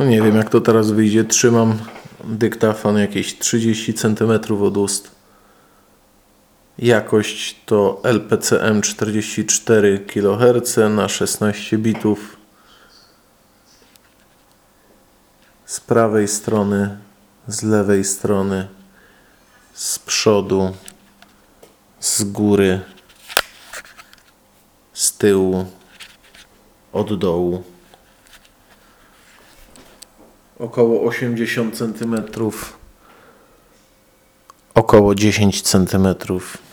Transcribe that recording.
No nie wiem jak to teraz wyjdzie. Trzymam dyktafon jakieś 30 cm od ust. Jakość to LPCM 44 kHz na 16 bitów. Z prawej strony, z lewej strony, z przodu, z góry, z tyłu, od dołu. Około 80 cm, około 10 cm.